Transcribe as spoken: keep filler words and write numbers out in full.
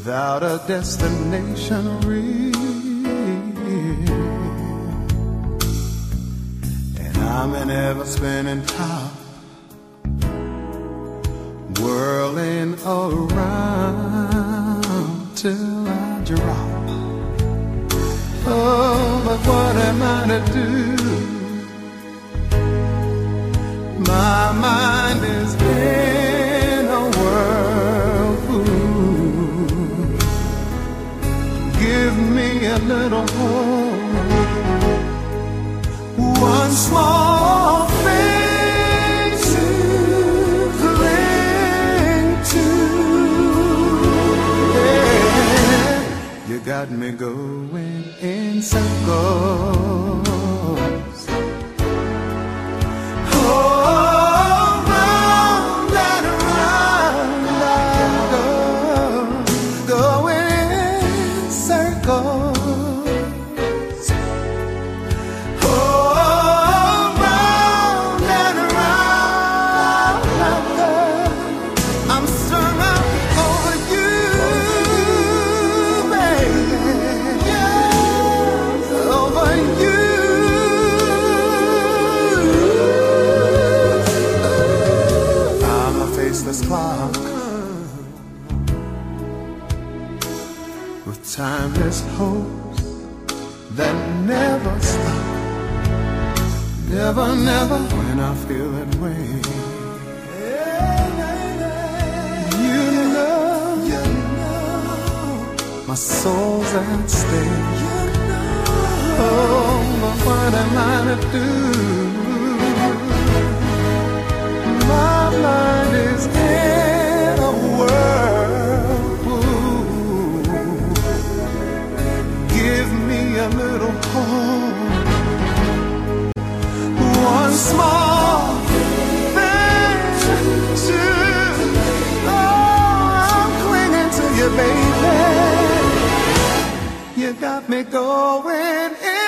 without a destination real. And I'm an ever-spinning top, whirling around till I drop. Oh, but what am I to do? My mind is in a whirlpool. Give me a little hope, one small thing to cling to. Yeah, you got me going in circles. Clock with timeless hopes that never stop. Never, never when I feel that way. You know, you know, my soul's at stake. Oh, but what am I to do? My mind is in a whirlpool. Give me a little hope, one small thing to. Oh, I'm clinging to you, baby. You got me going in.